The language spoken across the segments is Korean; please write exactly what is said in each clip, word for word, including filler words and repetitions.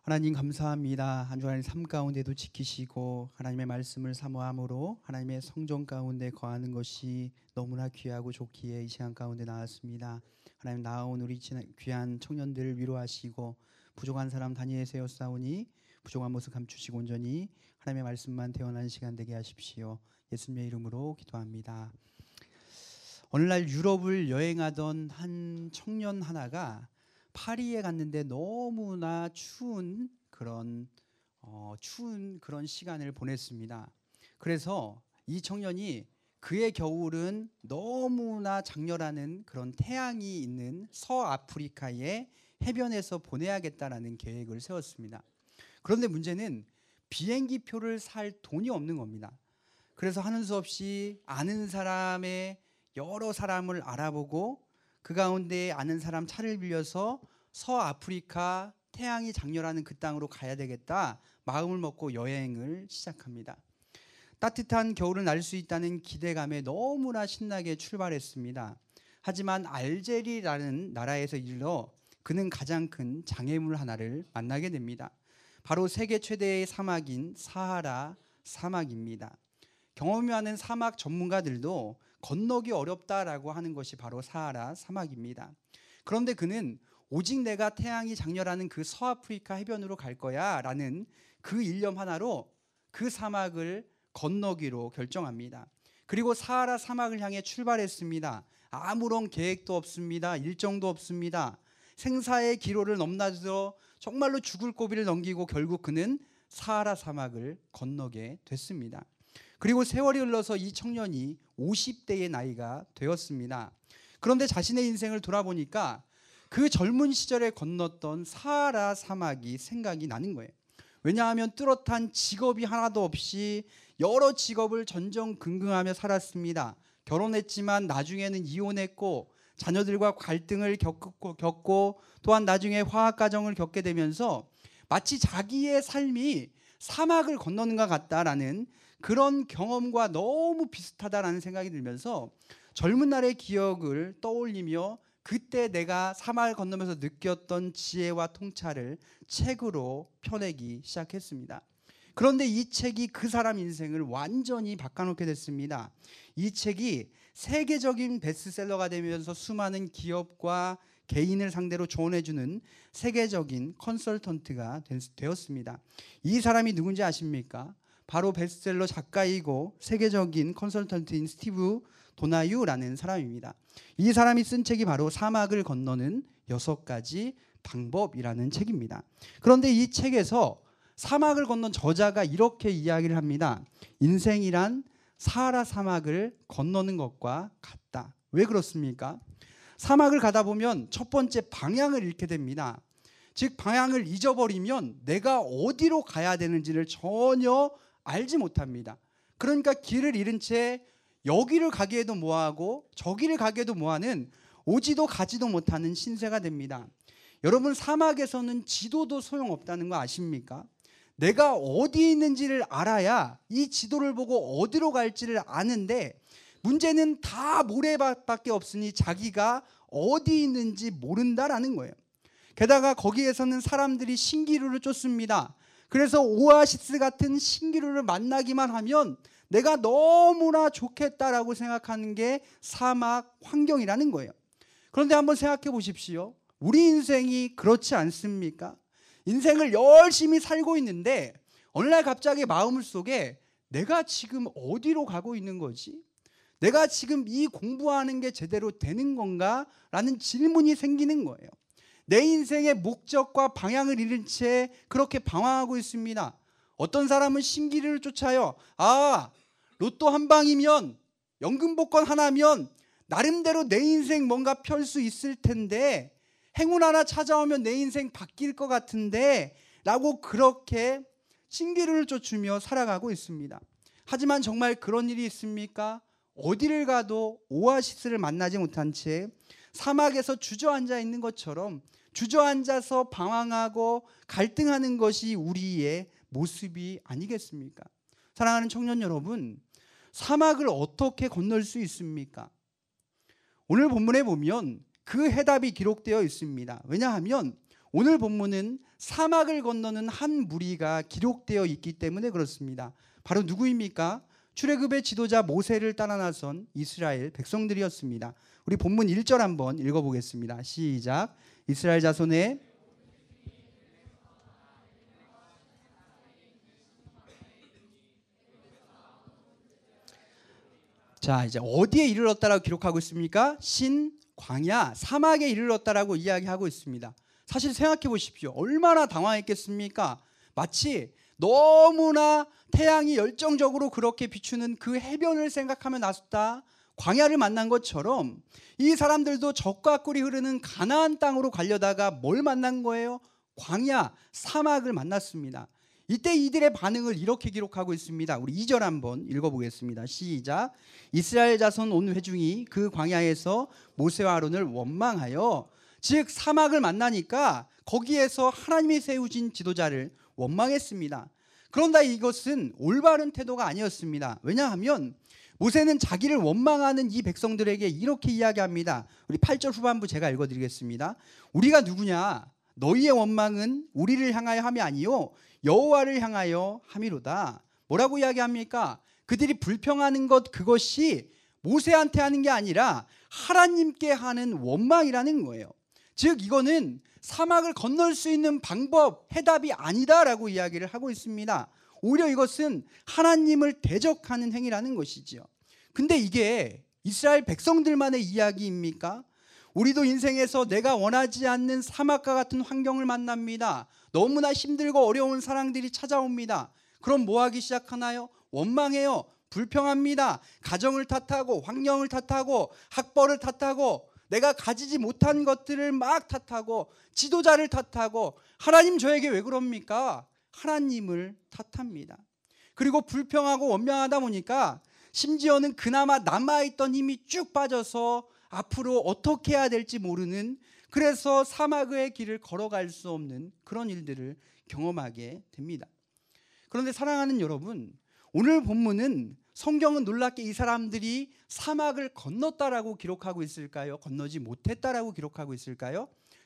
하나님 감사합니다. 한 주간의 삶 가운데도 지키시고 하나님의 말씀을 사모함으로 하나님의 성전 가운데 거하는 것이 너무나 귀하고 좋기에 이 시간 가운데 나왔습니다. 하나님 나아온 우리 귀한 청년들을 위로하시고 부족한 사람 단위에 세웠사오니 부족한 모습 감추시고 온전히 하나님의 말씀만 태어난 시간 되게 하십시오. 예수님의 이름으로 기도합니다. 오늘날 유럽을 여행하던 한 청년 하나가 파리에 갔는데 너무나 추운 그런 어, 추운 그런 시간을 보냈습니다. 그래서 이 청년이 그의 겨울은 너무나 장렬하는 그런 태양이 있는 서아프리카의 해변에서 보내야겠다라는 계획을 세웠습니다. 그런데 문제는 비행기 표를 살 돈이 없는 겁니다. 그래서 하는 수 없이 아는 사람의 여러 사람을 알아보고 그 가운데 아는 사람 차를 빌려서 서아프리카 태양이 장렬하는 그 땅으로 가야 되겠다 마음을 먹고 여행을 시작합니다. 따뜻한 겨울을 날 수 있다는 기대감에 너무나 신나게 출발했습니다. 하지만 알제리라는 나라에서 이르러 그는 가장 큰 장애물 하나를 만나게 됩니다. 바로 세계 최대의 사막인 사하라 사막입니다. 경험이 많은 사막 전문가들도 건너기 어렵다라고 하는 것이 바로 사하라 사막입니다. 그런데 그는 오직 내가 태양이 장렬하는 그 서아프리카 해변으로 갈 거야 라는 그 일념 하나로 그 사막을 건너기로 결정합니다. 그리고 사하라 사막을 향해 출발했습니다. 아무런 계획도 없습니다. 일정도 없습니다. 생사의 기로를 넘나들어 정말로 죽을 고비를 넘기고 결국 그는 사하라 사막을 건너게 됐습니다. 그리고 세월이 흘러서 이 청년이 오십 대의 나이가 되었습니다. 그런데 자신의 인생을 돌아보니까 그 젊은 시절에 건넜던 사하라 사막이 생각이 나는 거예요. 왜냐하면 뚜렷한 직업이 하나도 없이 여러 직업을 전전긍긍하며 살았습니다. 결혼했지만 나중에는 이혼했고 자녀들과 갈등을 겪고, 겪고 또한 나중에 화학가정을 겪게 되면서 마치 자기의 삶이 사막을 건너는 것 같다라는 그런 경험과 너무 비슷하다라는 생각이 들면서 젊은 날의 기억을 떠올리며 그때 내가 사막을 건너면서 느꼈던 지혜와 통찰을 책으로 펴내기 시작했습니다. 그런데 이 책이 그 사람 인생을 완전히 바꿔놓게 됐습니다. 이 책이 세계적인 베스트셀러가 되면서 수많은 기업과 개인을 상대로 조언해주는 세계적인 컨설턴트가 되었습니다. 이 사람이 누군지 아십니까? 바로 베스트셀러 작가이고 세계적인 컨설턴트인 스티브 도나유라는 사람입니다. 이 사람이 쓴 책이 바로 사막을 건너는 여섯 가지 방법이라는 책입니다. 그런데 이 책에서 사막을 건넌 저자가 이렇게 이야기를 합니다. 인생이란 사하라 사막을 건너는 것과 같다. 왜 그렇습니까? 사막을 가다 보면 첫 번째 방향을 잃게 됩니다. 즉 방향을 잊어버리면 내가 어디로 가야 되는지를 전혀 알지 못합니다. 그러니까 길을 잃은 채 여기를 가기에도 뭐하고 저기를 가기에도 뭐하는 오지도 가지도 못하는 신세가 됩니다. 여러분 사막에서는 지도도 소용없다는 거 아십니까? 내가 어디 있는지를 알아야 이 지도를 보고 어디로 갈지를 아는데 문제는 다 모래밭밖에 없으니 자기가 어디 있는지 모른다라는 거예요. 게다가 거기에서는 사람들이 신기루를 쫓습니다. 그래서 오아시스 같은 신기루를 만나기만 하면 내가 너무나 좋겠다라고 생각하는 게 사막 환경이라는 거예요. 그런데 한번 생각해 보십시오. 우리 인생이 그렇지 않습니까? 인생을 열심히 살고 있는데 어느 날 갑자기 마음 속에 내가 지금 어디로 가고 있는 거지? 내가 지금 이 공부하는 게 제대로 되는 건가? 라는 질문이 생기는 거예요. 내 인생의 목적과 방향을 잃은 채 그렇게 방황하고 있습니다. 어떤 사람은 신기루를 쫓아요. 아, 로또 한 방이면, 연금 복권 하나면 나름대로 내 인생 뭔가 펼 수 있을 텐데 행운 하나 찾아오면 내 인생 바뀔 것 같은데 라고 그렇게 신기루를 쫓으며 살아가고 있습니다. 하지만 정말 그런 일이 있습니까? 어디를 가도 오아시스를 만나지 못한 채 사막에서 주저앉아 있는 것처럼 주저앉아서 방황하고 갈등하는 것이 우리의 모습이 아니겠습니까? 사랑하는 청년 여러분, 사막을 어떻게 건널 수 있습니까? 오늘 본문에 보면 그 해답이 기록되어 있습니다. 왜냐하면 오늘 본문은 사막을 건너는 한 무리가 기록되어 있기 때문에 그렇습니다. 바로 누구입니까? 출애굽의 지도자 모세를 따라 나선 이스라엘 백성들이었습니다. 우리 본문 일 절 한번 읽어보겠습니다. 시작. 이스라엘 자손의 자, 이제 어디에 이르렀다라고 기록하고 있습니까? 신, 광야, 사막에 이르렀다라고 이야기하고 있습니다. 사실 생각해 보십시오. 얼마나 당황했겠습니까? 마치 너무나 태양이 열정적으로 그렇게 비추는 그 해변을 생각하며 나섰다 광야를 만난 것처럼 이 사람들도 적과 꿀이 흐르는 가나안 땅으로 가려다가 뭘 만난 거예요? 광야, 사막을 만났습니다. 이때 이들의 반응을 이렇게 기록하고 있습니다. 우리 이 절 한번 읽어보겠습니다. 시작. 이스라엘 자손 온 회중이 그 광야에서 모세와 아론을 원망하여, 즉 사막을 만나니까 거기에서 하나님이 세우신 지도자를 원망했습니다. 그런데 이것은 올바른 태도가 아니었습니다. 왜냐하면 모세는 자기를 원망하는 이 백성들에게 이렇게 이야기합니다. 우리 팔 절 후반부 제가 읽어드리겠습니다. 우리가 누구냐? 너희의 원망은 우리를 향하여 함이 아니요 여호와를 향하여 함이로다. 뭐라고 이야기합니까? 그들이 불평하는 것, 그것이 모세한테 하는 게 아니라 하나님께 하는 원망이라는 거예요. 즉 이거는 사막을 건널 수 있는 방법, 해답이 아니다라고 이야기를 하고 있습니다. 오히려 이것은 하나님을 대적하는 행위라는 것이지요. 근데 이게 이스라엘 백성들만의 이야기입니까? 우리도 인생에서 내가 원하지 않는 사막과 같은 환경을 만납니다. 너무나 힘들고 어려운 상황들이 찾아옵니다. 그럼 뭐 하기 시작하나요? 원망해요. 불평합니다. 가정을 탓하고 환경을 탓하고 학벌을 탓하고 내가 가지지 못한 것들을 막 탓하고 지도자를 탓하고 하나님 저에게 왜 그럽니까? 하나님을 탓합니다. 그리고 불평하고 원망하다 보니까 심지어는 그나마 남아있던 힘이 쭉 빠져서 앞으로 어떻게 해야 될지 모르는, 그래서 사막의 길을 걸어갈 수 없는 그런 일들을 경험하게 됩니다. 그런데 사랑하는 여러분, 오늘 본문은 성경은 놀랍게 이 사람들이 사막을 건넜다라고 기록하고 있을까요? 건너지 못했다라고 기록하고 있을까요?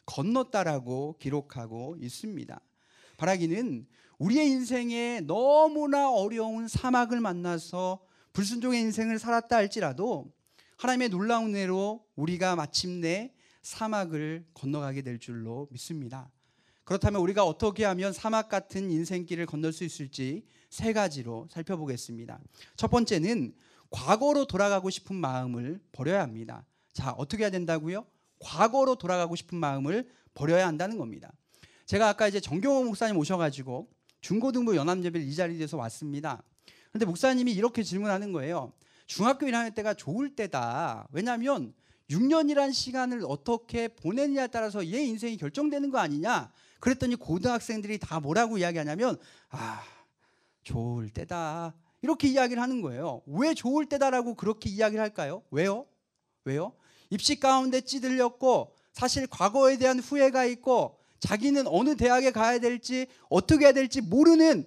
건넜다라고 기록하고 있습니다. 바라기는 우리의 인생에 너무나 어려운 사막을 만나서 불순종의 인생을 살았다 할지라도 하나님의 놀라운 은혜로 우리가 마침내 사막을 건너가게 될 줄로 믿습니다. 그렇다면 우리가 어떻게 하면 사막 같은 인생길을 건널 수 있을지 세 가지로 살펴보겠습니다. 첫 번째는 과거로 돌아가고 싶은 마음을 버려야 합니다. 자, 어떻게 해야 된다고요? 과거로 돌아가고 싶은 마음을 버려야 한다는 겁니다. 제가 아까 이제 정경호 목사님 오셔가지고 중고등부 연합예배를 이 자리에서 왔습니다. 그런데 목사님이 이렇게 질문하는 거예요. 중학교 일 학년 때가 좋을 때다. 왜냐하면 육 년이란 시간을 어떻게 보내느냐에 따라서 얘 인생이 결정되는 거 아니냐. 그랬더니 고등학생들이 다 뭐라고 이야기하냐면 아, 좋을 때다. 이렇게 이야기를 하는 거예요. 왜 좋을 때다라고 그렇게 이야기를 할까요? 왜요? 왜요? 입시 가운데 찌들렸고 사실 과거에 대한 후회가 있고 자기는 어느 대학에 가야 될지 어떻게 해야 될지 모르는,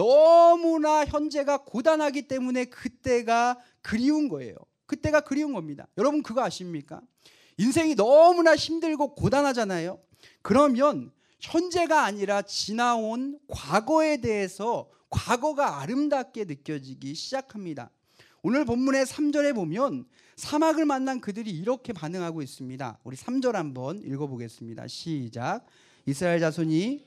너무나 현재가 고단하기 때문에 그때가 그리운 거예요. 그때가 그리운 겁니다. 여러분 그거 아십니까? 인생이 너무나 힘들고 고단하잖아요. 그러면 현재가 아니라 지나온 과거에 대해서 과거가 아름답게 느껴지기 시작합니다. 오늘 본문의 삼 절에 보면 사막을 만난 그들이 이렇게 반응하고 있습니다. 우리 삼 절 한번 읽어보겠습니다. 시작. 이스라엘 자손이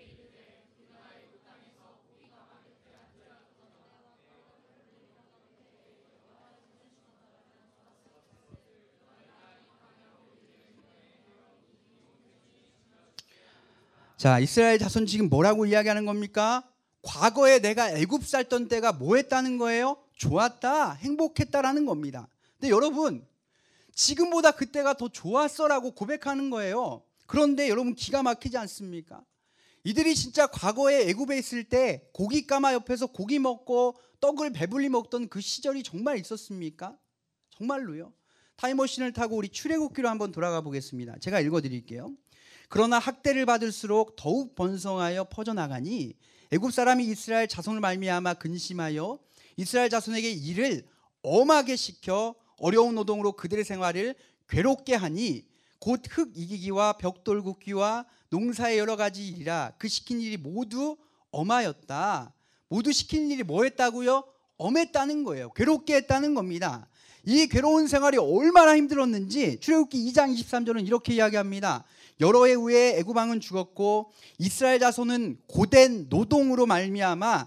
자, 이스라엘 자손 지금 뭐라고 이야기하는 겁니까? 과거에 내가 애굽 살던 때가 뭐 했다는 거예요? 좋았다, 행복했다라는 겁니다. 근데 여러분 지금보다 그때가 더 좋았어라고 고백하는 거예요. 그런데 여러분 기가 막히지 않습니까? 이들이 진짜 과거에 애굽에 있을 때 고기 까마 옆에서 고기 먹고 떡을 배불리 먹던 그 시절이 정말 있었습니까? 정말로요. 타임머신을 타고 우리 출애굽기로 한번 돌아가 보겠습니다. 제가 읽어드릴게요. 그러나 학대를 받을수록 더욱 번성하여 퍼져나가니 애굽 사람이 이스라엘 자손을 말미암아 근심하여 이스라엘 자손에게 일을 엄하게 시켜 어려운 노동으로 그들의 생활을 괴롭게 하니 곧 흙 이기기와 벽돌 굽기와 농사의 여러 가지 일이라 그 시킨 일이 모두 엄하였다. 모두 시킨 일이 뭐했다고요? 엄했다는 거예요. 괴롭게 했다는 겁니다. 이 괴로운 생활이 얼마나 힘들었는지 출애굽기 이 장 이십삼 절은 이렇게 이야기합니다. 여러 해 후에 애굽 왕은 죽었고 이스라엘 자손은 고된 노동으로 말미암아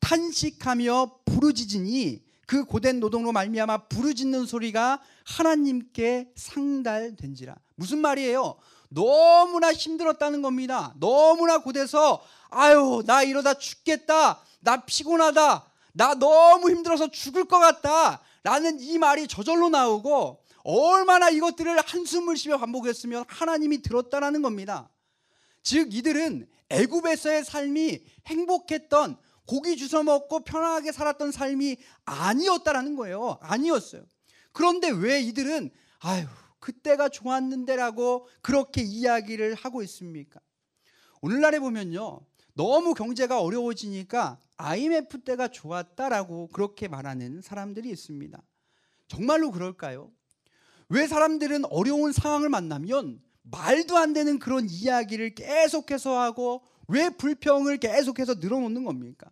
탄식하며 부르짖으니 그 고된 노동으로 말미암아 부르짖는 소리가 하나님께 상달된지라. 무슨 말이에요? 너무나 힘들었다는 겁니다. 너무나 고돼서 아유 나 이러다 죽겠다, 나 피곤하다, 나 너무 힘들어서 죽을 것 같다 라는 이 말이 저절로 나오고 얼마나 이것들을 한숨을 쉬며 반복했으면 하나님이 들었다라는 겁니다. 즉 이들은 애굽에서의 삶이 행복했던, 고기 주워 먹고 편하게 살았던 삶이 아니었다라는 거예요. 아니었어요. 그런데 왜 이들은 아유 그때가 좋았는데라고 그렇게 이야기를 하고 있습니까? 오늘날에 보면요, 너무 경제가 어려워지니까 아이엠에프 때가 좋았다라고 그렇게 말하는 사람들이 있습니다. 정말로 그럴까요? 왜 사람들은 어려운 상황을 만나면 말도 안 되는 그런 이야기를 계속해서 하고 왜 불평을 계속해서 늘어놓는 겁니까?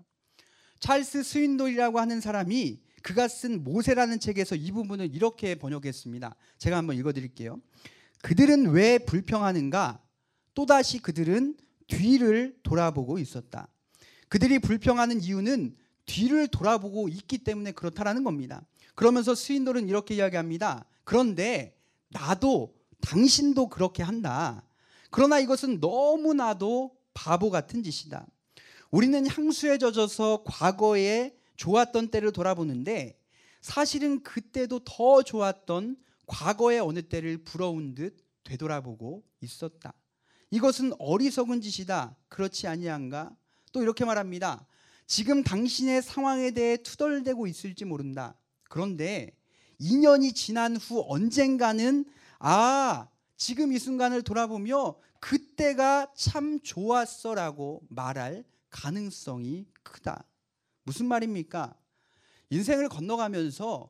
찰스 스윈돌이라고 하는 사람이 그가 쓴 모세라는 책에서 이 부분을 이렇게 번역했습니다. 제가 한번 읽어드릴게요. 그들은 왜 불평하는가? 또다시 그들은 뒤를 돌아보고 있었다. 그들이 불평하는 이유는 뒤를 돌아보고 있기 때문에 그렇다라는 겁니다. 그러면서 스윈돌은 이렇게 이야기합니다. 그런데 나도 당신도 그렇게 한다. 그러나 이것은 너무나도 바보 같은 짓이다. 우리는 향수에 젖어서 과거에 좋았던 때를 돌아보는데 사실은 그때도 더 좋았던 과거의 어느 때를 부러운 듯 되돌아보고 있었다. 이것은 어리석은 짓이다. 그렇지 아니한가? 또 이렇게 말합니다. 지금 당신의 상황에 대해 투덜대고 있을지 모른다. 그런데 이 년이 지난 후 언젠가는 아 지금 이 순간을 돌아보며 그때가 참 좋았어라고 말할 가능성이 크다. 무슨 말입니까? 인생을 건너가면서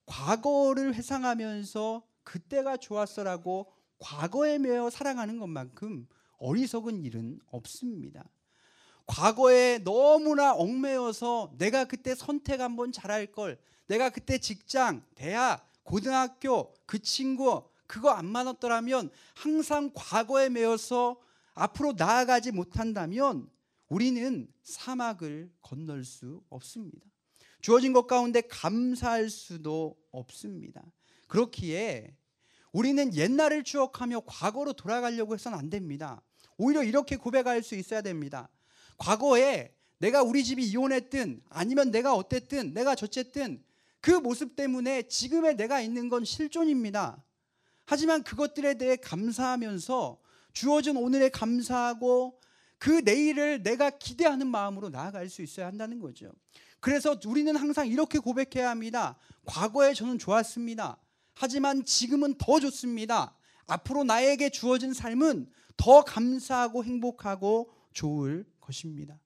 과거를 회상하면서 그때가 좋았어라고 과거에 매여 살아가는 것만큼 어리석은 일은 없습니다. 과거에 너무나 얽매여서 내가 그때 선택 한번 잘할 걸, 내가 그때 직장, 대학, 고등학교 그 친구 그거 안 맞았더라면 항상 과거에 매여서 앞으로 나아가지 못한다면 우리는 사막을 건널 수 없습니다. 주어진 것 가운데 감사할 수도 없습니다. 그렇기에 우리는 옛날을 추억하며 과거로 돌아가려고 해서는 안 됩니다. 오히려 이렇게 고백할 수 있어야 됩니다. 과거에 내가 우리 집이 이혼했든 아니면 내가 어땠든 내가 저쨌든 그 모습 때문에 지금의 내가 있는 건 실존입니다. 하지만 그것들에 대해 감사하면서 주어진 오늘에 감사하고 그 내일을 내가 기대하는 마음으로 나아갈 수 있어야 한다는 거죠. 그래서 우리는 항상 이렇게 고백해야 합니다. 과거에 저는 좋았습니다. 하지만 지금은 더 좋습니다. 앞으로 나에게 주어진 삶은 더 감사하고 행복하고 좋을 것입니다.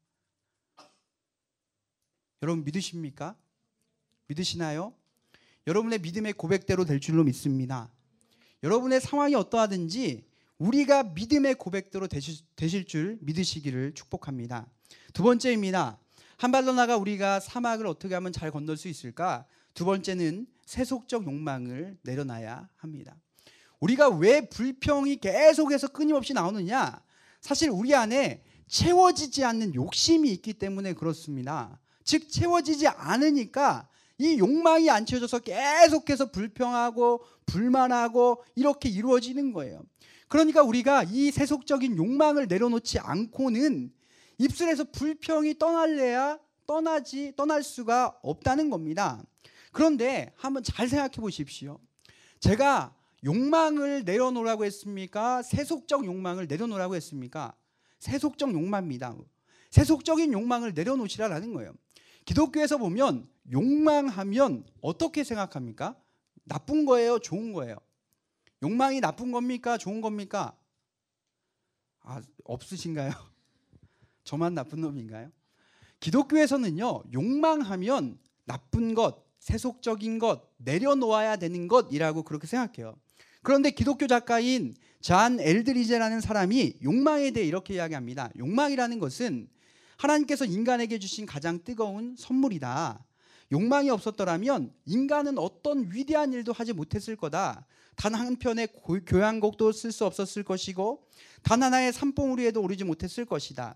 여러분 믿으십니까? 믿으시나요? 여러분의 믿음의 고백대로 될 줄로 믿습니다. 여러분의 상황이 어떠하든지 우리가 믿음의 고백대로 되실, 되실 줄 믿으시기를 축복합니다. 두 번째입니다. 한 발로 나가 우리가 사막을 어떻게 하면 잘 건널 수 있을까? 두 번째는 세속적 욕망을 내려놔야 합니다. 우리가 왜 불평이 계속해서 끊임없이 나오느냐? 사실 우리 안에 채워지지 않는 욕심이 있기 때문에 그렇습니다. 즉 채워지지 않으니까 이 욕망이 안 채워져서 계속해서 불평하고 불만하고 이렇게 이루어지는 거예요. 그러니까 우리가 이 세속적인 욕망을 내려놓지 않고는 입술에서 불평이 떠날래야 떠나지 떠날 수가 없다는 겁니다. 그런데 한번 잘 생각해 보십시오. 제가 욕망을 내려놓으라고 했습니까? 세속적 욕망을 내려놓으라고 했습니까? 세속적 욕망입니다. 세속적인 욕망을 내려놓으시라는 거예요. 기독교에서 보면 욕망하면 어떻게 생각합니까? 나쁜 거예요? 좋은 거예요? 욕망이 나쁜 겁니까? 좋은 겁니까? 아, 없으신가요? 저만 나쁜 놈인가요? 기독교에서는요, 욕망하면 나쁜 것, 세속적인 것, 내려놓아야 되는 것이라고 그렇게 생각해요. 그런데 기독교 작가인 잔 엘드리제라는 사람이 욕망에 대해 이렇게 이야기합니다. 욕망이라는 것은 하나님께서 인간에게 주신 가장 뜨거운 선물이다. 욕망이 없었더라면 인간은 어떤 위대한 일도 하지 못했을 거다. 단 한 편의 교향곡도 쓸 수 없었을 것이고 단 하나의 산봉우리에도 오르지 못했을 것이다.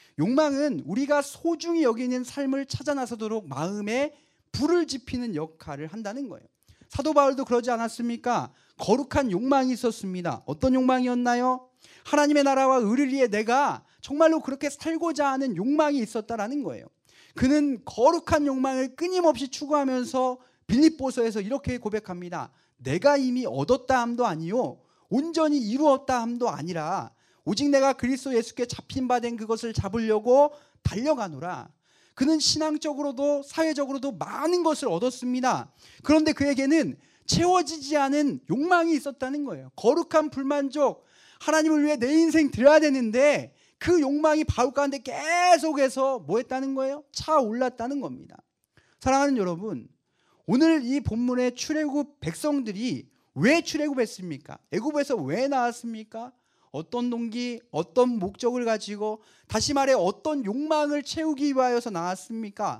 욕망은 우리가 소중히 여기는 삶을 찾아 나서도록 마음에 불을 지피는 역할을 한다는 거예요. 사도 바울도 그러지 않았습니까? 거룩한 욕망이 있었습니다. 어떤 욕망이었나요? 하나님의 나라와 의를 위해 내가 정말로 그렇게 살고자 하는 욕망이 있었다라는 거예요. 그는 거룩한 욕망을 끊임없이 추구하면서 빌립보서에서 이렇게 고백합니다. 내가 이미 얻었다 함도 아니요 온전히 이루었다 함도 아니라 오직 내가 그리스도 예수께 잡힌 바 된 그것을 잡으려고 달려가노라. 그는 신앙적으로도 사회적으로도 많은 것을 얻었습니다. 그런데 그에게는 채워지지 않은 욕망이 있었다는 거예요. 거룩한 불만족, 하나님을 위해 내 인생 드려야 되는데 그 욕망이 바울 가운데 계속해서 뭐 했다는 거예요? 차올랐다는 겁니다. 사랑하는 여러분, 오늘 이 본문의 출애굽 백성들이 왜 출애굽했습니까? 애굽에서 왜 나왔습니까? 어떤 동기, 어떤 목적을 가지고, 다시 말해 어떤 욕망을 채우기 위하여서 나왔습니까?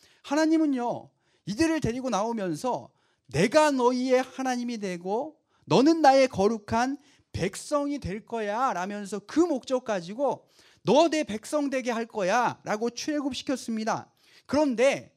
하나님은요, 이들을 데리고 나오면서 내가 너희의 하나님이 되고 너는 나의 거룩한 백성이 될 거야 라면서 그 목적 가지고 너 내 백성 되게 할 거야 라고 출애굽시켰습니다. 그런데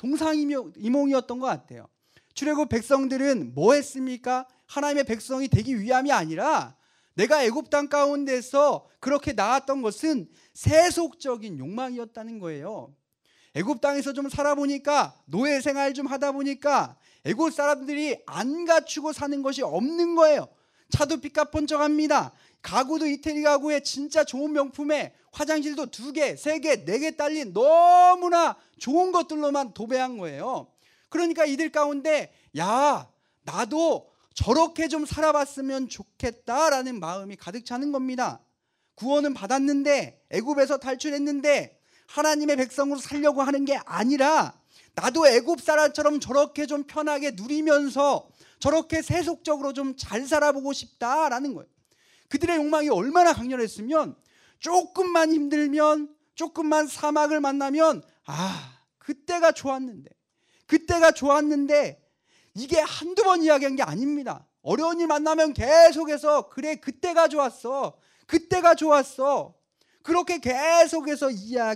동상이몽이었던 것 같아요. 출애굽 백성들은 뭐 했습니까? 하나님의 백성이 되기 위함이 아니라 내가 애굽 땅 가운데서 그렇게 나왔던 것은 세속적인 욕망이었다는 거예요. 애굽 땅에서 좀 살아보니까, 노예 생활 좀 하다 보니까 애굽 사람들이 안 갖추고 사는 것이 없는 거예요. 차도 삐까뻔쩍합니다. 가구도 이태리 가구에 진짜 좋은 명품에 화장실도 두 개, 세 개, 네 개 딸린 너무나 좋은 것들로만 도배한 거예요. 그러니까 이들 가운데 야, 나도 저렇게 좀 살아봤으면 좋겠다라는 마음이 가득 차는 겁니다. 구원은 받았는데, 애굽에서 탈출했는데 하나님의 백성으로 살려고 하는 게 아니라 나도 애굽 사람처럼 저렇게 좀 편하게 누리면서 저렇게 세속적으로 좀 잘 살아보고 싶다라는 거예요. 그들의 욕망이 얼마나 강렬했으면 조금만 힘들면, 조금만 사막을 만나면 아, 그때가 좋았는데, 그때가 좋았는데 이게 한두 번 이야기한 게 아닙니다. 어려운 일 만나면 계속해서 그래 그때가 좋았어, 그때가 좋았어, 그렇게 계속해서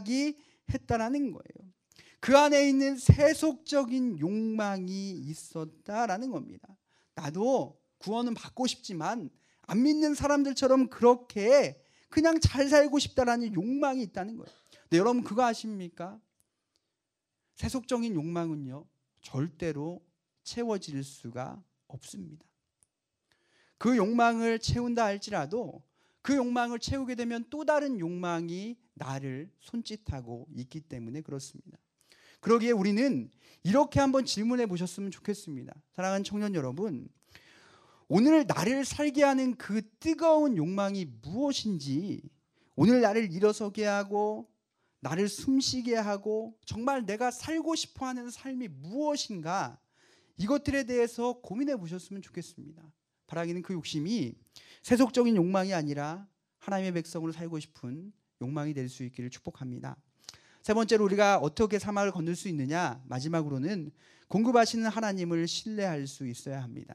이야기했다라는 거예요. 그 안에 있는 세속적인 욕망이 있었다라는 겁니다. 나도 구원은 받고 싶지만 안 믿는 사람들처럼 그렇게 그냥 잘 살고 싶다라는 욕망이 있다는 거예요. 근데 여러분 그거 아십니까? 세속적인 욕망은요, 절대로 채워질 수가 없습니다. 그 욕망을 채운다 할지라도 그 욕망을 채우게 되면 또 다른 욕망이 나를 손짓하고 있기 때문에 그렇습니다. 그러기에 우리는 이렇게 한번 질문해 보셨으면 좋겠습니다. 사랑하는 청년 여러분, 오늘 나를 살게 하는 그 뜨거운 욕망이 무엇인지, 오늘 나를 일어서게 하고 나를 숨쉬게 하고 정말 내가 살고 싶어하는 삶이 무엇인가, 이것들에 대해서 고민해 보셨으면 좋겠습니다. 바라기는 그 욕심이 세속적인 욕망이 아니라 하나님의 백성으로 살고 싶은 욕망이 될 수 있기를 축복합니다. 세 번째로 우리가 어떻게 사막을 건널 수 있느냐, 마지막으로는 공급하시는 하나님을 신뢰할 수 있어야 합니다.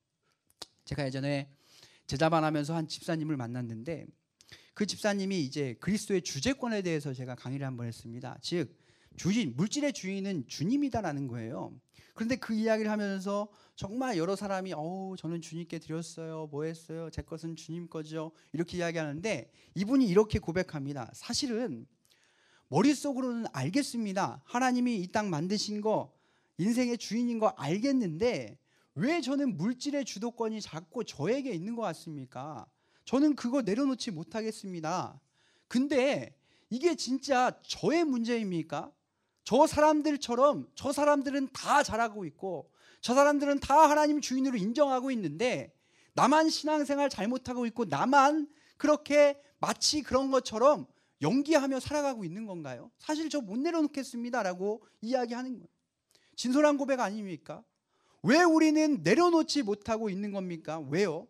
제가 예전에 제자반하면서 한 집사님을 만났는데 그 집사님이 이제 그리스도의 주재권에 대해서 제가 강의를 한번 했습니다. 즉 주인, 물질의 주인은 주님이다라는 거예요. 그런데 그 이야기를 하면서 정말 여러 사람이 어우 저는 주님께 드렸어요, 뭐 했어요, 제 것은 주님 거죠, 이렇게 이야기하는데 이분이 이렇게 고백합니다. 사실은 머릿속으로는 알겠습니다. 하나님이 이 땅 만드신 거, 인생의 주인인 거 알겠는데 왜 저는 물질의 주도권이 자꾸 저에게 있는 것 같습니까? 저는 그거 내려놓지 못하겠습니다. 근데 이게 진짜 저의 문제입니까? 저 사람들처럼 저 사람들은 다 잘하고 있고 저 사람들은 다 하나님 주인으로 인정하고 있는데 나만 신앙생활 잘못하고 있고 나만 그렇게 마치 그런 것처럼 연기하며 살아가고 있는 건가요? 사실 저 못 내려놓겠습니다 라고 이야기하는 거예요. 진솔한 고백 아닙니까? 왜 우리는 내려놓지 못하고 있는 겁니까? 왜요?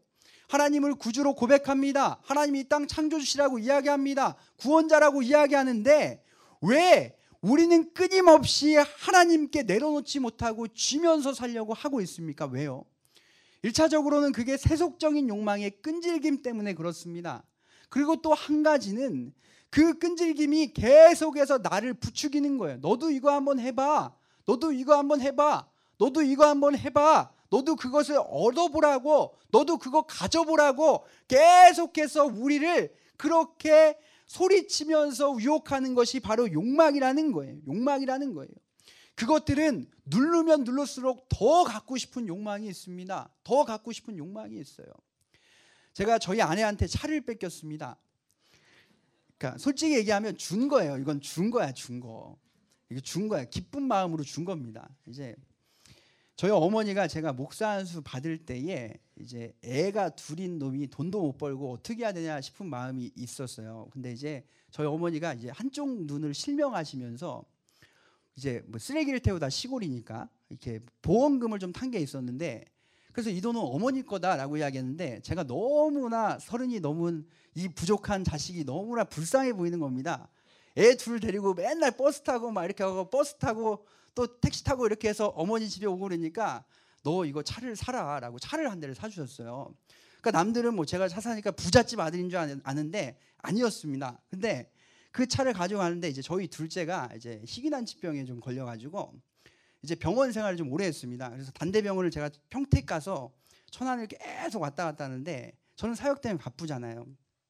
하나님을 구주로 고백합니다. 하나님이 이 땅 창조주시라고 이야기합니다. 구원자라고 이야기하는데 왜 우리는 끊임없이 하나님께 내려놓지 못하고 쥐면서 살려고 하고 있습니까? 왜요? 일차적으로는 그게 세속적인 욕망의 끈질김 때문에 그렇습니다. 그리고 또 한 가지는 그 끈질김이 계속해서 나를 부추기는 거예요. 너도 이거 한번 해봐. 너도 이거 한번 해봐. 너도 이거 한번 해봐. 너도 그것을 얻어보라고. 너도 그거 가져보라고 계속해서 우리를 그렇게 소리치면서 유혹하는 것이 바로 욕망이라는 거예요. 욕망이라는 거예요. 그것들은 누르면 누를수록 더 갖고 싶은 욕망이 있습니다. 더 갖고 싶은 욕망이 있어요. 제가 저희 아내한테 차를 뺏겼습니다. 그러니까 솔직히 얘기하면 준 거예요. 이건 준 거야, 준 거. 이게 준 거야. 기쁜 마음으로 준 겁니다. 이제 저희 어머니가 제가 목사 안수 받을 때에 이제 애가 둘인 놈이 돈도 못 벌고 어떻게 해야 되냐 싶은 마음이 있었어요. 근데 이제 저희 어머니가 이제 한쪽 눈을 실명하시면서 이제 뭐 쓰레기를 태우다 시골이니까 이렇게 보험금을 좀 탄 게 있었는데, 그래서 이 돈은 어머니 거다라고 이야기했는데 제가 너무나 서른이 넘은 이 부족한 자식이 너무나 불쌍해 보이는 겁니다. 애 둘 데리고 맨날 버스 타고 막 이렇게 하고 버스 타고 또 택시 타고 이렇게 해서 어머니 집에 오고 그러니까 너 이거 차를 사라라고 차를 한 대를 사주셨어요. 그러니까 남들은 뭐 제가 차 사니까 부잣집 아들인 줄 아는데 아니었습니다. 근데 그 차를 가져가는데 이제 저희 둘째가 이제 희귀난치병에 좀 걸려가지고 이제 병원 생활을 좀 오래 했습니다. 그래서 단대병원을 제가 평택 가서 천안을 계속 왔다 갔다 하는데 저는 사역 때문에 바쁘잖아요.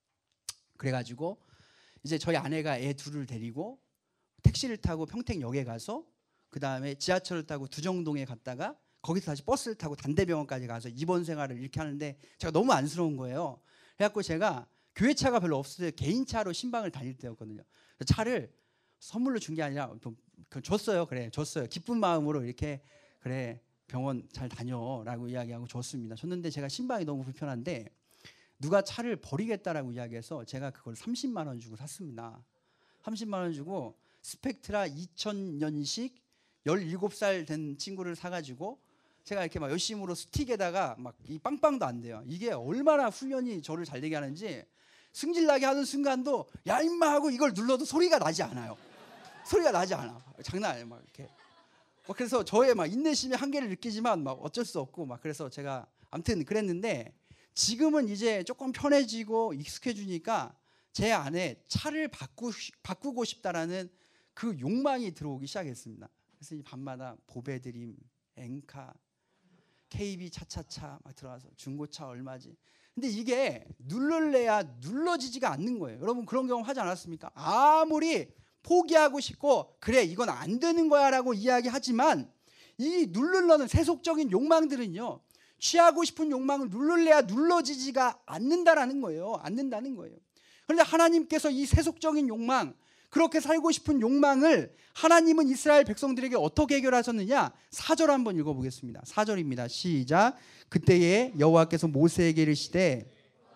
그래가지고 이제 저희 아내가 애 둘을 데리고 택시를 타고 평택역에 가서 그 다음에 지하철을 타고 두정동에 갔다가 거기서 다시 버스를 타고 단대병원까지 가서 입원 생활을 이렇게 하는데 제가 너무 안쓰러운 거예요. 그래갖고 제가 교회차가 별로 없어서 개인차로 신방을 다닐 때였거든요. 차를 선물로 준 게 아니라 줬어요. 그래 줬어요. 기쁜 마음으로 이렇게 그래 병원 잘 다녀라고 이야기하고 줬습니다. 줬는데 제가 신방이 너무 불편한데 누가 차를 버리겠다라고 이야기해서 제가 그걸 삼십만 원 주고 샀습니다. 삼십만 원 주고 스펙트라 이천 년식 열일곱 살 된 친구를 사가지고 제가 이렇게 막 열심으로 스틱에다가 막 이 빵빵도 안 돼요. 이게 얼마나 훈련이 저를 잘 되게 하는지 승질나게 하는 순간도 야 임마 하고 이걸 눌러도 소리가 나지 않아요. 소리가 나지 않아. 장난 아니에요. 막 이렇게. 막 그래서 저의 막 인내심의 한계를 느끼지만 막 어쩔 수 없고 막 그래서 제가 아무튼 그랬는데 지금은 이제 조금 편해지고 익숙해지니까 제 안에 차를 바꾸, 바꾸고 싶다라는 그 욕망이 들어오기 시작했습니다. 그래서 이 밤마다 보배드림, 엔카, 케이비 차차차 막 들어와서 중고차 얼마지. 근데 이게 눌러래야 눌러지지가 않는 거예요. 여러분 그런 경험 하지 않았습니까? 아무리 포기하고 싶고 그래 이건 안 되는 거야 라고 이야기하지만 이 누르려는 세속적인 욕망들은요, 취하고 싶은 욕망을 누르려야 눌러지지가 않는다라는 거예요. 않는다는 거예요. 그런데 하나님께서 이 세속적인 욕망, 그렇게 살고 싶은 욕망을 하나님은 이스라엘 백성들에게 어떻게 해결하셨느냐? 사 절 한번 읽어보겠습니다. 사 절입니다. 시작. 그때에 여호와께서 모세에게 이르시되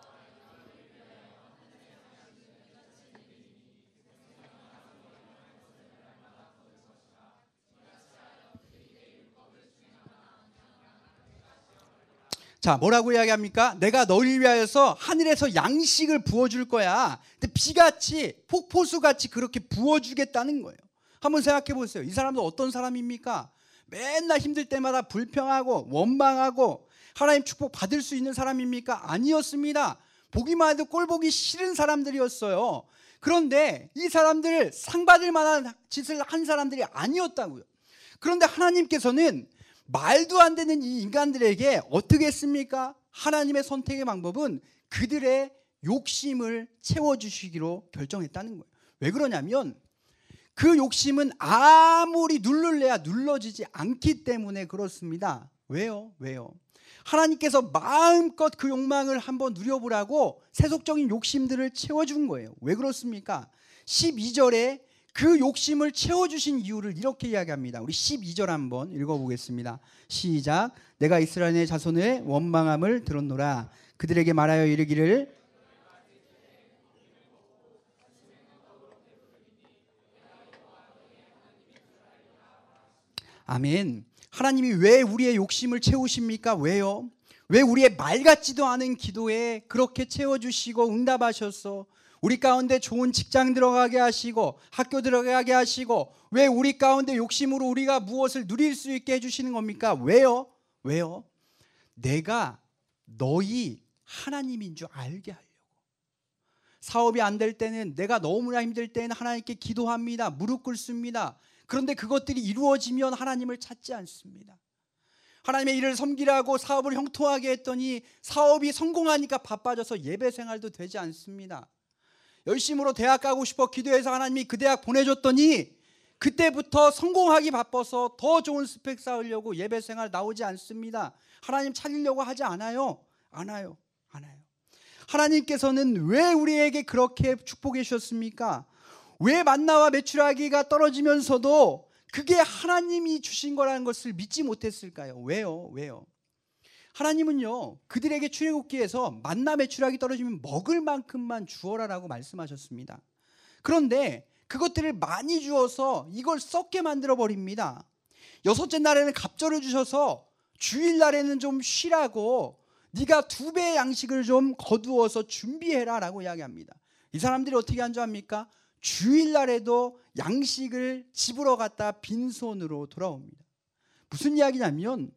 자, 뭐라고 이야기합니까? 내가 너를 위하여서 하늘에서 양식을 부어줄 거야. 근데 비같이 폭포수같이 그렇게 부어주겠다는 거예요. 한번 생각해 보세요. 이 사람도 어떤 사람입니까? 맨날 힘들 때마다 불평하고 원망하고 하나님 축복 받을 수 있는 사람입니까? 아니었습니다. 보기만 해도 꼴보기 싫은 사람들이었어요. 그런데 이 사람들을 상 받을 만한 짓을 한 사람들이 아니었다고요. 그런데 하나님께서는 말도 안 되는 이 인간들에게 어떻게 했습니까? 하나님의 선택의 방법은 그들의 욕심을 채워주시기로 결정했다는 거예요. 왜 그러냐면 그 욕심은 아무리 누르려야 눌러지지 않기 때문에 그렇습니다. 왜요? 왜요? 하나님께서 마음껏 그 욕망을 한번 누려보라고 세속적인 욕심들을 채워준 거예요. 왜 그렇습니까? 십이 절에 그 욕심을 채워주신 이유를 이렇게 이야기합니다. 우리 십이 절 한번 읽어보겠습니다. 시작. 내가 이스라엘의 자손의 원망함을 들었노라. 그들에게 말하여 이르기를 아멘. 하나님이 왜 우리의 욕심을 채우십니까? 왜요? 왜 우리의 말 같지도 않은 기도에 그렇게 채워주시고 응답하셔서 우리 가운데 좋은 직장 들어가게 하시고 학교 들어가게 하시고 왜 우리 가운데 욕심으로 우리가 무엇을 누릴 수 있게 해주시는 겁니까? 왜요? 왜요? 내가 너희 하나님인 줄 알게 하려고. 사업이 안 될 때는, 내가 너무나 힘들 때는 하나님께 기도합니다. 무릎 꿇습니다. 그런데 그것들이 이루어지면 하나님을 찾지 않습니다. 하나님의 일을 섬기라고 사업을 형통하게 했더니 사업이 성공하니까 바빠져서 예배 생활도 되지 않습니다. 열심으로 대학 가고 싶어 기도해서 하나님이 그 대학 보내줬더니 그때부터 성공하기 바빠서 더 좋은 스펙 쌓으려고 예배 생활 나오지 않습니다. 하나님 찾으려고 하지 않아요. 않아요. 않아요. 하나님께서는 왜 우리에게 그렇게 축복해 주셨습니까? 왜 만나와 메추라기가 떨어지면서도 그게 하나님이 주신 거라는 것을 믿지 못했을까요? 왜요? 왜요? 하나님은요, 그들에게 출애굽기에서 만나 메추라기 떨어지면 먹을 만큼만 주어라라고 말씀하셨습니다. 그런데 그것들을 많이 주어서 이걸 썩게 만들어 버립니다. 여섯째 날에는 갑절을 주셔서 주일날에는 좀 쉬라고, 네가 두 배의 양식을 좀 거두어서 준비해라 라고 이야기합니다. 이 사람들이 어떻게 한 줄 압니까? 주일날에도 양식을 집으러 갔다 빈손으로 돌아옵니다. 무슨 이야기냐면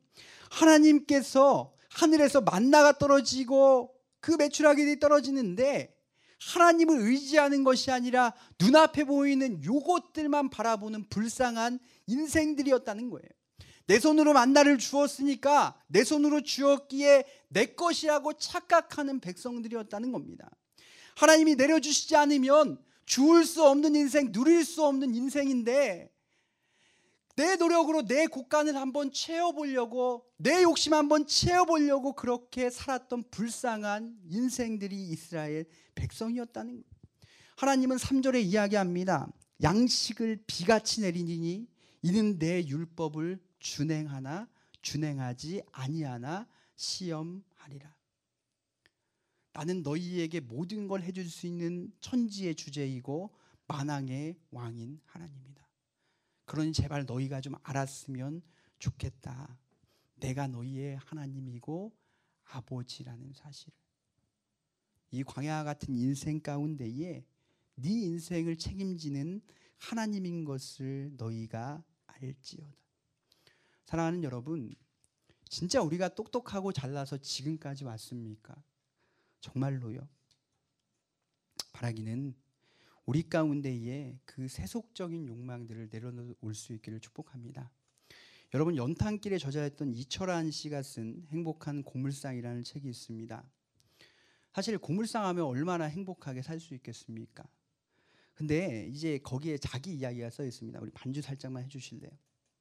하나님께서 하늘에서 만나가 떨어지고 그 메추라기들이 떨어지는데 하나님을 의지하는 것이 아니라 눈앞에 보이는 요것들만 바라보는 불쌍한 인생들이었다는 거예요. 내 손으로 만나를 주었으니까 내 손으로 주었기에 내 것이라고 착각하는 백성들이었다는 겁니다. 하나님이 내려주시지 않으면 주울 수 없는 인생, 누릴 수 없는 인생인데 내 노력으로 내 곳간을 한번 채워보려고, 내 욕심 한번 채워보려고 그렇게 살았던 불쌍한 인생들이 이스라엘 백성이었다는 거예요. 하나님은 삼 절에 이야기합니다. 양식을 비같이 내리니 이는 내 율법을 준행하나 준행하지 아니하나 시험하리라. 나는 너희에게 모든 걸 해줄 수 있는 천지의 주제이고 만왕의 왕인 하나님이다. 그러니 제발 너희가 좀 알았으면 좋겠다. 내가 너희의 하나님이고 아버지라는 사실을. 이 광야 같은 인생 가운데에 네 인생을 책임지는 하나님인 것을 너희가 알지어다. 사랑하는 여러분, 진짜 우리가 똑똑하고 잘나서 지금까지 왔습니까? 정말로요? 바라기는 우리 가운데에 그 세속적인 욕망들을 내려놓을 수 있기를 축복합니다. 여러분, 연탄길에 저자였던 이철환 씨가 쓴 행복한 고물상이라는 책이 있습니다. 사실 고물상 하면 얼마나 행복하게 살 수 있겠습니까? 근데 이제 거기에 자기 이야기가 써 있습니다. 우리 반주 살짝만 해주실래요?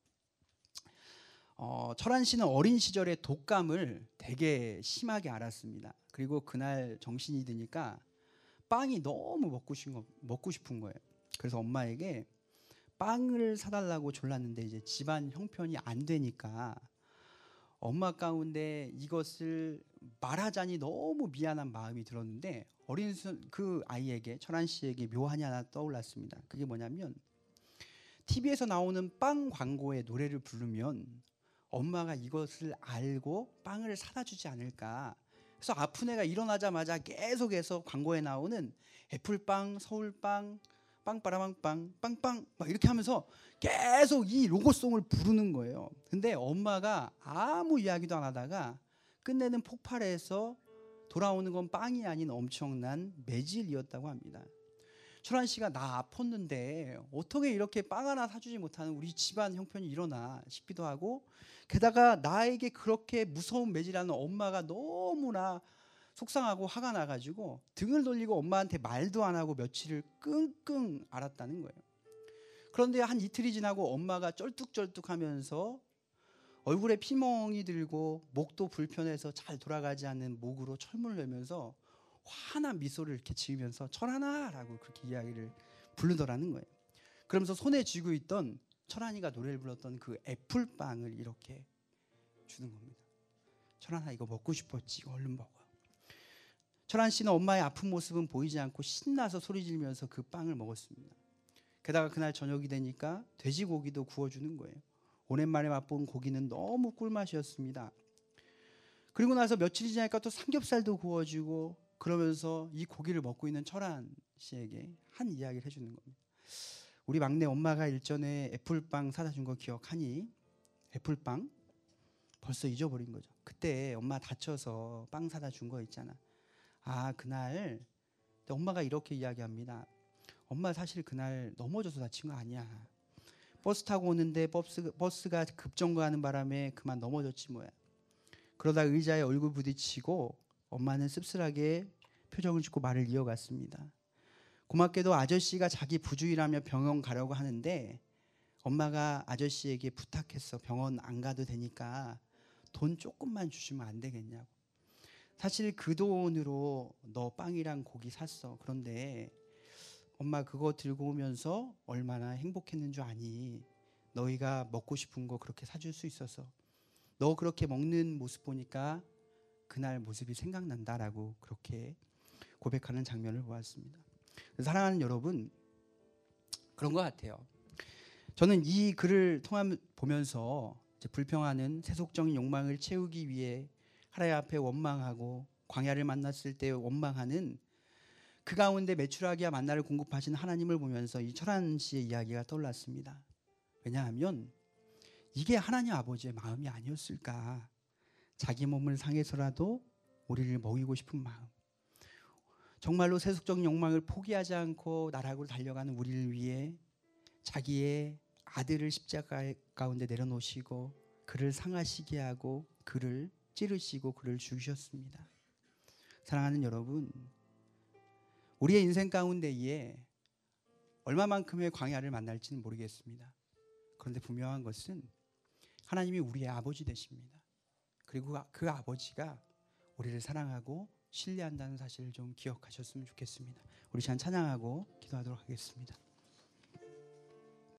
어, 철환 씨는 어린 시절에 독감을 되게 심하게 앓았습니다. 그리고 그날 정신이 드니까 빵이 너무 먹고 싶은, 거, 먹고 싶은 거예요. 그래서 엄마에게 빵을 사달라고 졸랐는데 이제 집안 형편이 안 되니까 엄마 가운데 이것을 말하자니 너무 미안한 마음이 들었는데 어린 그 아이에게, 철환 씨에게 묘한이 하나 떠올랐습니다. 그게 뭐냐면 티비에서 나오는 빵 광고의 노래를 부르면 엄마가 이것을 알고 빵을 사다 주지 않을까. 그래서 아픈 애가 일어나자마자 계속해서 광고에 나오는 애플빵, 서울빵, 빵빠라빵빵, 빵빵 막 이렇게 하면서 계속 이 로고송을 부르는 거예요. 근데 엄마가 아무 이야기도 안 하다가 끝내는 폭발해서 돌아오는 건 빵이 아닌 엄청난 매질이었다고 합니다. 철환 씨가 나 아팠는데 어떻게 이렇게 빵 하나 사주지 못하는 우리 집안 형편이 일어나 싶기도 하고, 게다가 나에게 그렇게 무서운 매질하는 엄마가 너무나 속상하고 화가 나가지고 등을 돌리고 엄마한테 말도 안 하고 며칠을 끙끙 앓았다는 거예요. 그런데 한 이틀이 지나고 엄마가 쩔뚝쩔뚝하면서 얼굴에 피멍이 들고 목도 불편해서 잘 돌아가지 않는 목으로 철문을 내면서 환한 미소를 이렇게 지으면서 철환아라고 그렇게 이야기를 부르더라는 거예요. 그러면서 손에 쥐고 있던 철환이가 노래를 불렀던 그 애플빵을 이렇게 주는 겁니다. 철환아, 이거 먹고 싶었지, 이거 얼른 먹어. 철환 씨는 엄마의 아픈 모습은 보이지 않고 신나서 소리 지르면서 그 빵을 먹었습니다. 게다가 그날 저녁이 되니까 돼지고기도 구워주는 거예요. 오랜만에 맛본 고기는 너무 꿀맛이었습니다. 그리고 나서 며칠 지나니까 또 삼겹살도 구워주고 그러면서 이 고기를 먹고 있는 철한 씨에게 한 이야기를 해주는 겁니다. 우리 막내 엄마가 일전에 애플빵 사다 준 거 기억하니? 애플빵? 벌써 잊어버린 거죠. 그때 엄마 다쳐서 빵 사다 준 거 있잖아. 아, 그날 엄마가 이렇게 이야기합니다. 엄마 사실 그날 넘어져서 다친 거 아니야. 버스 타고 오는데 버스, 버스가 급정거하는 바람에 그만 넘어졌지 뭐야. 그러다 의자에 얼굴 부딪히고 엄마는 씁쓸하게 표정을 짓고 말을 이어갔습니다. 고맙게도 아저씨가 자기 부주의라며 병원 가려고 하는데 엄마가 아저씨에게 부탁했어. 병원 안 가도 되니까 돈 조금만 주시면 안 되겠냐고. 사실 그 돈으로 너 빵이랑 고기 샀어. 그런데 엄마 그거 들고 오면서 얼마나 행복했는 줄 아니? 너희가 먹고 싶은 거 그렇게 사줄 수 있어서. 너 그렇게 먹는 모습 보니까 그날 모습이 생각난다라고 그렇게 고백하는 장면을 보았습니다. 사랑하는 여러분, 그런 것 같아요. 저는 이 글을 통한 보면서 이제 불평하는 세속적인 욕망을 채우기 위해 하나님 앞에 원망하고 광야를 만났을 때 원망하는 그 가운데 메추라기와 만나를 공급하신 하나님을 보면서 이 철한 씨의 이야기가 떠올랐습니다. 왜냐하면 이게 하나님 아버지의 마음이 아니었을까. 자기 몸을 상해서라도 우리를 먹이고 싶은 마음. 정말로 세속적인 욕망을 포기하지 않고 나락으로 달려가는 우리를 위해 자기의 아들을 십자가 가운데 내려놓으시고 그를 상하시게 하고 그를 찌르시고 그를 죽이셨습니다. 사랑하는 여러분, 우리의 인생 가운데에 얼마만큼의 광야를 만날지는 모르겠습니다. 그런데 분명한 것은 하나님이 우리의 아버지 되십니다. 그리고 그 아버지가 우리를 사랑하고 신뢰한다는 사실을 좀 기억하셨으면 좋겠습니다. 우리 시간 찬양하고 기도하도록 하겠습니다.